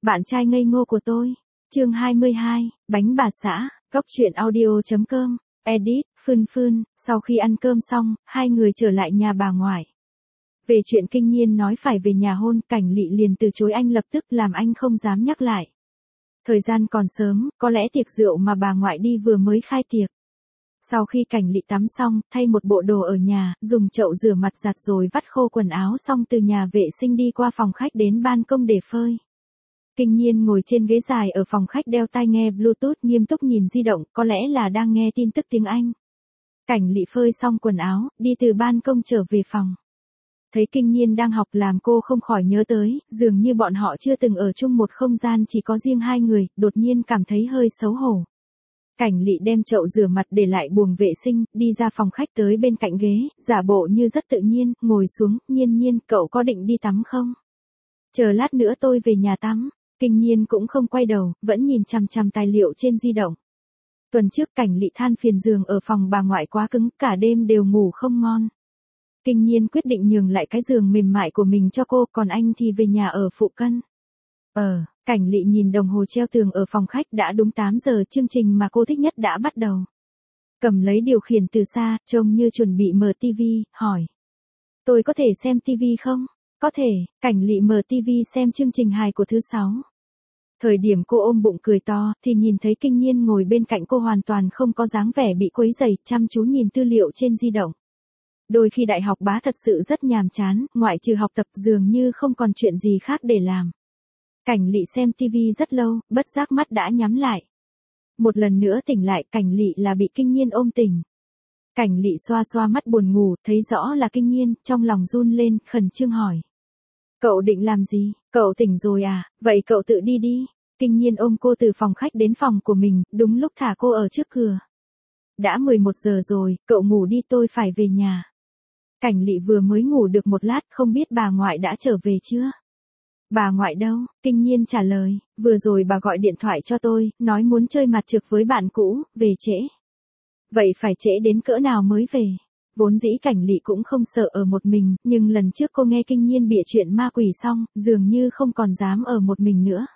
Bạn trai ngây ngô của tôi. Chương 22, bánh bà xã, Góc truyện audio.com, edit, Phương. Sau khi ăn cơm xong, hai người trở lại nhà bà ngoại. Về chuyện Kinh Nhiên nói phải về nhà hôn, Cảnh Lị liền từ chối anh lập tức làm anh không dám nhắc lại. Thời gian còn sớm, có lẽ tiệc rượu mà bà ngoại đi vừa mới khai tiệc. Sau khi Cảnh Lị tắm xong, thay một bộ đồ ở nhà, dùng chậu rửa mặt giặt rồi vắt khô quần áo xong từ nhà vệ sinh đi qua phòng khách đến ban công để phơi. Kinh Nhiên ngồi trên ghế dài ở phòng khách đeo tai nghe Bluetooth nghiêm túc nhìn di động, có lẽ là đang nghe tin tức tiếng Anh. Cảnh Lị phơi xong quần áo, đi từ ban công trở về phòng. Thấy Kinh Nhiên đang học làm cô không khỏi nhớ tới, dường như bọn họ chưa từng ở chung một không gian chỉ có riêng hai người, đột nhiên cảm thấy hơi xấu hổ. Cảnh Lị đem chậu rửa mặt để lại buồng vệ sinh, đi ra phòng khách tới bên cạnh ghế, giả bộ như rất tự nhiên, ngồi xuống, Nhiên, cậu có định đi tắm không? Chờ lát nữa tôi về nhà tắm. Kinh Nhiên cũng không quay đầu, vẫn nhìn chằm chằm tài liệu trên di động. Tuần trước Cảnh Lị than phiền giường ở phòng bà ngoại quá cứng, cả đêm đều ngủ không ngon. Kinh Nhiên quyết định nhường lại cái giường mềm mại của mình cho cô, còn anh thì về nhà ở phụ cân. Cảnh Lị nhìn đồng hồ treo tường ở phòng khách, đã đúng 8 giờ, chương trình mà cô thích nhất đã bắt đầu. Cầm lấy điều khiển từ xa, trông như chuẩn bị mở tivi, hỏi. Tôi có thể xem tivi không? Có thể. Cảnh Lị mở tivi xem chương trình hài của thứ 6. Thời điểm cô ôm bụng cười to, thì nhìn thấy Kinh Nhiên ngồi bên cạnh cô hoàn toàn không có dáng vẻ bị quấy rầy, chăm chú nhìn tư liệu trên di động. Đôi khi đại học bá thật sự rất nhàm chán, ngoại trừ học tập dường như không còn chuyện gì khác để làm. Cảnh Lị xem tivi rất lâu, bất giác mắt đã nhắm lại. Một lần nữa tỉnh lại, Cảnh Lị là bị Kinh Nhiên ôm tỉnh. Cảnh Lị xoa xoa mắt buồn ngủ, thấy rõ là Kinh Nhiên, trong lòng run lên, khẩn trương hỏi. Cậu định làm gì? Cậu tỉnh rồi à? Vậy cậu tự đi đi. Kinh Nhiên ôm cô từ phòng khách đến phòng của mình, đúng lúc thả cô ở trước cửa. Đã 11 giờ rồi, cậu ngủ đi, tôi phải về nhà. Cảnh Lị vừa mới ngủ được một lát, không biết bà ngoại đã trở về chưa? Bà ngoại đâu? Kinh Nhiên trả lời, vừa rồi bà gọi điện thoại cho tôi, nói muốn chơi mặt trược với bạn cũ, về trễ. Vậy phải trễ đến cỡ nào mới về? Vốn dĩ Cảnh Lị cũng không sợ ở một mình, nhưng lần trước cô nghe Kinh Nhiên bịa chuyện ma quỷ xong, dường như không còn dám ở một mình nữa.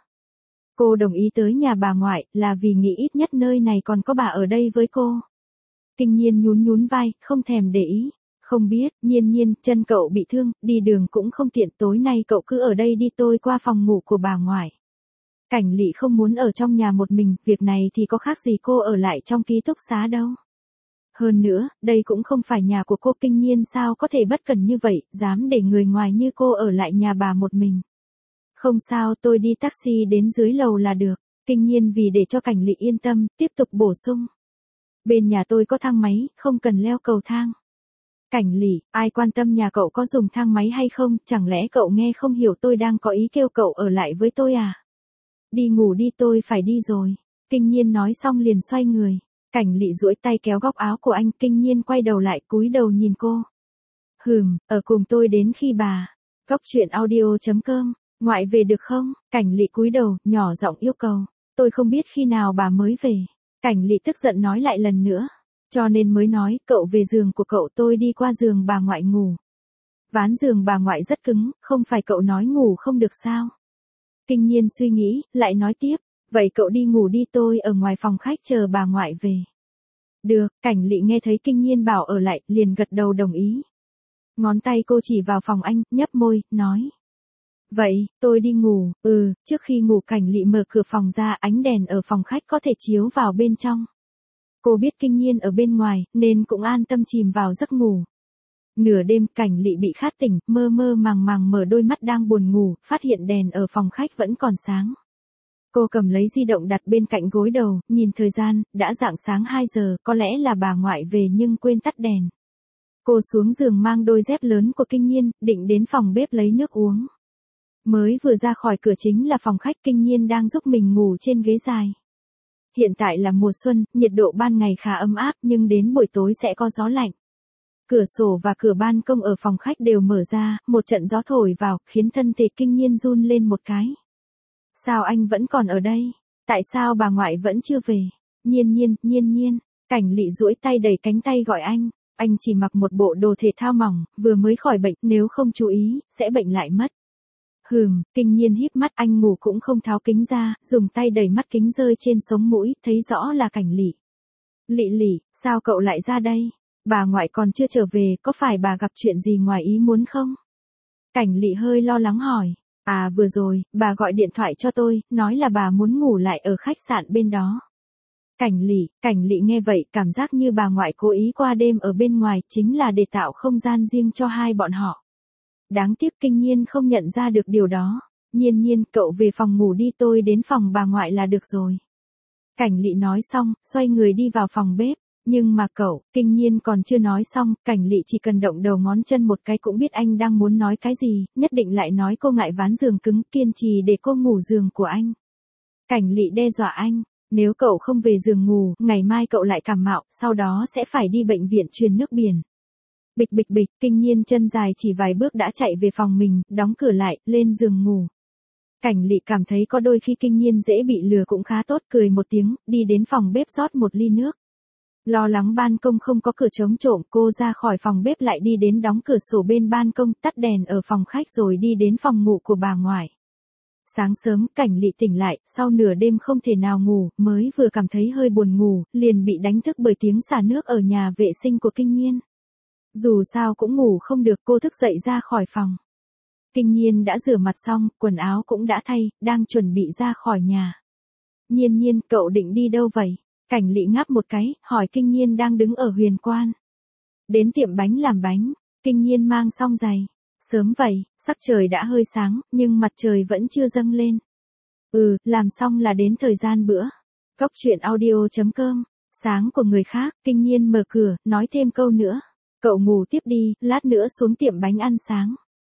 Cô đồng ý tới nhà bà ngoại, là vì nghĩ ít nhất nơi này còn có bà ở đây với cô. Kinh Nhiên nhún vai, không thèm để ý. Không biết, Nhiên, chân cậu bị thương, đi đường cũng không tiện, tối nay cậu cứ ở đây đi, tôi qua phòng ngủ của bà ngoại. Cảnh Lị không muốn ở trong nhà một mình, việc này thì có khác gì cô ở lại trong ký túc xá đâu. Hơn nữa, đây cũng không phải nhà của cô, Kinh Nhiên sao có thể bất cẩn như vậy, dám để người ngoài như cô ở lại nhà bà một mình. Không sao, tôi đi taxi đến dưới lầu là được. Kinh Nhiên vì để cho Cảnh Lị yên tâm, tiếp tục bổ sung. Bên nhà tôi có thang máy, không cần leo cầu thang. Cảnh Lị, ai quan tâm nhà cậu có dùng thang máy hay không, chẳng lẽ cậu nghe không hiểu tôi đang có ý kêu cậu ở lại với tôi à? Đi ngủ đi, tôi phải đi rồi. Kinh Nhiên nói xong liền xoay người. Cảnh Lị duỗi tay kéo góc áo của anh, Kinh Nhiên quay đầu lại, cúi đầu nhìn cô. Ở cùng tôi đến khi bà. Góc truyện audio.com, ngoại về được không? Cảnh Lị cúi đầu, nhỏ giọng yêu cầu. Tôi không biết khi nào bà mới về. Cảnh Lị tức giận nói lại lần nữa. Cho nên mới nói, cậu về giường của cậu, tôi đi qua giường bà ngoại ngủ. Ván giường bà ngoại rất cứng, không phải cậu nói ngủ không được sao? Kinh Nhiên suy nghĩ, lại nói tiếp. Vậy cậu đi ngủ đi, tôi ở ngoài phòng khách chờ bà ngoại về. Được. Cảnh Lị nghe thấy Kinh Nhiên bảo ở lại, liền gật đầu đồng ý. Ngón tay cô chỉ vào phòng anh, nhấp môi, nói. Vậy, tôi đi ngủ. Trước khi ngủ Cảnh Lị mở cửa phòng ra, ánh đèn ở phòng khách có thể chiếu vào bên trong. Cô biết Kinh Nhiên ở bên ngoài, nên cũng an tâm chìm vào giấc ngủ. Nửa đêm Cảnh Lị bị khát tỉnh, mơ màng mở đôi mắt đang buồn ngủ, phát hiện đèn ở phòng khách vẫn còn sáng. Cô cầm lấy di động đặt bên cạnh gối đầu, nhìn thời gian, đã rạng sáng 2 giờ, có lẽ là bà ngoại về nhưng quên tắt đèn. Cô xuống giường mang đôi dép lớn của Kinh Nhiên, định đến phòng bếp lấy nước uống. Mới vừa ra khỏi cửa chính là phòng khách, Kinh Nhiên đang giúp mình ngủ trên ghế dài. Hiện tại là mùa xuân, nhiệt độ ban ngày khá ấm áp nhưng đến buổi tối sẽ có gió lạnh. Cửa sổ và cửa ban công ở phòng khách đều mở ra, một trận gió thổi vào, khiến thân thể Kinh Nhiên run lên một cái. Sao anh vẫn còn ở đây? Tại sao bà ngoại vẫn chưa về? Nhiên. Cảnh Lị duỗi tay đẩy cánh tay gọi anh. Anh chỉ mặc một bộ đồ thể thao mỏng, vừa mới khỏi bệnh, nếu không chú ý, sẽ bệnh lại mất. Kinh Nhiên híp mắt, anh ngủ cũng không tháo kính ra, dùng tay đẩy mắt kính rơi trên sống mũi, thấy rõ là Cảnh Lị. Lị Lị, sao cậu lại ra đây? Bà ngoại còn chưa trở về, có phải bà gặp chuyện gì ngoài ý muốn không? Cảnh Lị hơi lo lắng hỏi. À vừa rồi, bà gọi điện thoại cho tôi, nói là bà muốn ngủ lại ở khách sạn bên đó. Cảnh Lị nghe vậy, cảm giác như bà ngoại cố ý qua đêm ở bên ngoài, chính là để tạo không gian riêng cho hai bọn họ. Đáng tiếc Kinh Nhiên không nhận ra được điều đó. Nhiên, cậu về phòng ngủ đi, tôi đến phòng bà ngoại là được rồi. Cảnh Lị nói xong, xoay người đi vào phòng bếp. Nhưng mà Kinh Nhiên còn chưa nói xong, Cảnh Lị chỉ cần động đầu ngón chân một cái cũng biết anh đang muốn nói cái gì, nhất định lại nói cô ngại ván giường cứng, kiên trì để cô ngủ giường của anh. Cảnh Lị đe dọa anh, nếu cậu không về giường ngủ, ngày mai cậu lại cảm mạo, sau đó sẽ phải đi bệnh viện truyền nước biển. Bịch, Kinh Nhiên chân dài chỉ vài bước đã chạy về phòng mình, đóng cửa lại, lên giường ngủ. Cảnh Lị cảm thấy có đôi khi Kinh Nhiên dễ bị lừa cũng khá tốt, cười một tiếng, đi đến phòng bếp rót một ly nước. Lo lắng ban công không có cửa chống trộm, cô ra khỏi phòng bếp lại đi đến đóng cửa sổ bên ban công, tắt đèn ở phòng khách rồi đi đến phòng ngủ của bà ngoại. Sáng sớm, Cảnh Lị tỉnh lại, sau nửa đêm không thể nào ngủ, mới vừa cảm thấy hơi buồn ngủ, liền bị đánh thức bởi tiếng xả nước ở nhà vệ sinh của Kinh Nhiên. Dù sao cũng ngủ không được, cô thức dậy ra khỏi phòng. Kinh Nhiên đã rửa mặt xong, quần áo cũng đã thay, đang chuẩn bị ra khỏi nhà. Nhiên, cậu định đi đâu vậy? Cảnh Lị ngáp một cái, hỏi Kinh Nhiên đang đứng ở Huyền Quan. Đến tiệm bánh làm bánh. Kinh Nhiên mang xong giày. Sớm vậy, sắc trời đã hơi sáng, nhưng mặt trời vẫn chưa dâng lên. Làm xong là đến thời gian bữa. Cốc truyện audio.com. Sáng của người khác, Kinh Nhiên mở cửa, nói thêm câu nữa. Cậu ngủ tiếp đi, lát nữa xuống tiệm bánh ăn sáng.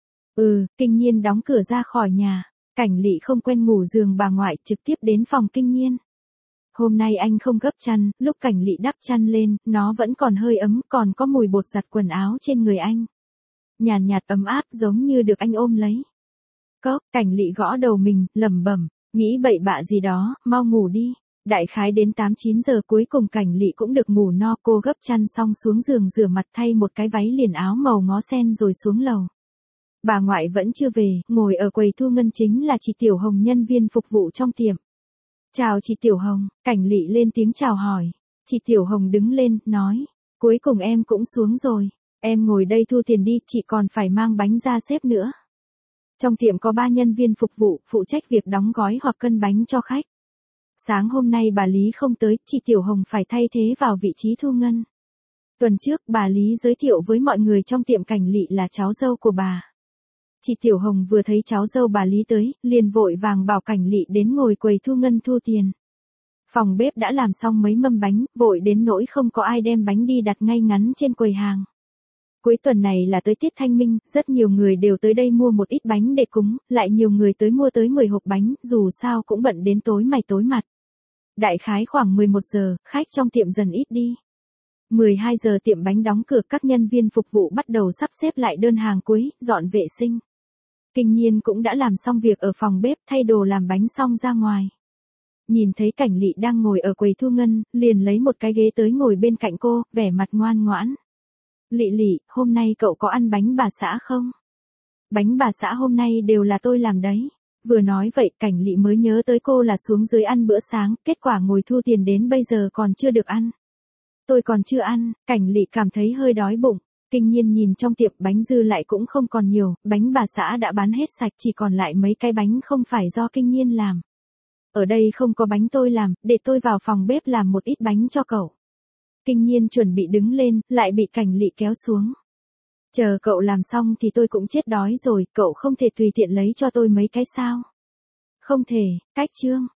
Kinh Nhiên đóng cửa ra khỏi nhà. Cảnh Lị không quen ngủ giường bà ngoại, trực tiếp đến phòng Kinh Nhiên. Hôm nay anh không gấp chăn, lúc Cảnh Lị đắp chăn lên, nó vẫn còn hơi ấm, còn có mùi bột giặt quần áo trên người anh. Nhàn nhạt ấm áp giống như được anh ôm lấy. Cảnh Lị gõ đầu mình, lẩm bẩm, nghĩ bậy bạ gì đó, mau ngủ đi. Đại khái đến 8-9 giờ cuối cùng Cảnh Lị cũng được ngủ no, cô gấp chăn xong xuống giường rửa mặt thay một cái váy liền áo màu ngó sen rồi xuống lầu. Bà ngoại vẫn chưa về, ngồi ở quầy thu ngân chính là chị Tiểu Hồng, nhân viên phục vụ trong tiệm. Chào chị Tiểu Hồng, Cảnh Lị lên tiếng chào hỏi. Chị Tiểu Hồng đứng lên, nói, cuối cùng em cũng xuống rồi. Em ngồi đây thu tiền đi, chị còn phải mang bánh ra xếp nữa. Trong tiệm có 3 nhân viên phục vụ, phụ trách việc đóng gói hoặc cân bánh cho khách. Sáng hôm nay bà Lý không tới, chị Tiểu Hồng phải thay thế vào vị trí thu ngân. Tuần trước, bà Lý giới thiệu với mọi người trong tiệm Cảnh Lị là cháu dâu của bà. Chị Tiểu Hồng vừa thấy cháu dâu bà Lý tới, liền vội vàng bảo Cảnh Lị đến ngồi quầy thu ngân thu tiền. Phòng bếp đã làm xong mấy mâm bánh, vội đến nỗi không có ai đem bánh đi đặt ngay ngắn trên quầy hàng. Cuối tuần này là tới tiết Thanh Minh, rất nhiều người đều tới đây mua một ít bánh để cúng, lại nhiều người tới mua tới 10 hộp bánh, dù sao cũng bận đến tối mày tối mặt. Đại khái khoảng 11 giờ, khách trong tiệm dần ít đi. 12 giờ tiệm bánh đóng cửa, các nhân viên phục vụ bắt đầu sắp xếp lại đơn hàng cuối, dọn vệ sinh. Kinh Nhiên cũng đã làm xong việc ở phòng bếp, thay đồ làm bánh xong ra ngoài. Nhìn thấy Cảnh Lị đang ngồi ở quầy thu ngân, liền lấy một cái ghế tới ngồi bên cạnh cô, vẻ mặt ngoan ngoãn. Lị, hôm nay cậu có ăn bánh bà xã không? Bánh bà xã hôm nay đều là tôi làm đấy. Vừa nói vậy, Cảnh Lị mới nhớ tới cô là xuống dưới ăn bữa sáng, kết quả ngồi thu tiền đến bây giờ còn chưa được ăn. Tôi còn chưa ăn, Cảnh Lị cảm thấy hơi đói bụng. Kinh Nhiên nhìn trong tiệm bánh dư lại cũng không còn nhiều, bánh bà xã đã bán hết sạch, chỉ còn lại mấy cái bánh không phải do Kinh Nhiên làm. Ở đây không có bánh tôi làm, để tôi vào phòng bếp làm một ít bánh cho cậu. Kinh Nhiên chuẩn bị đứng lên, lại bị Cảnh Lị kéo xuống. Chờ cậu làm xong thì tôi cũng chết đói rồi, cậu không thể tùy tiện lấy cho tôi mấy cái sao? Không thể, cách chương.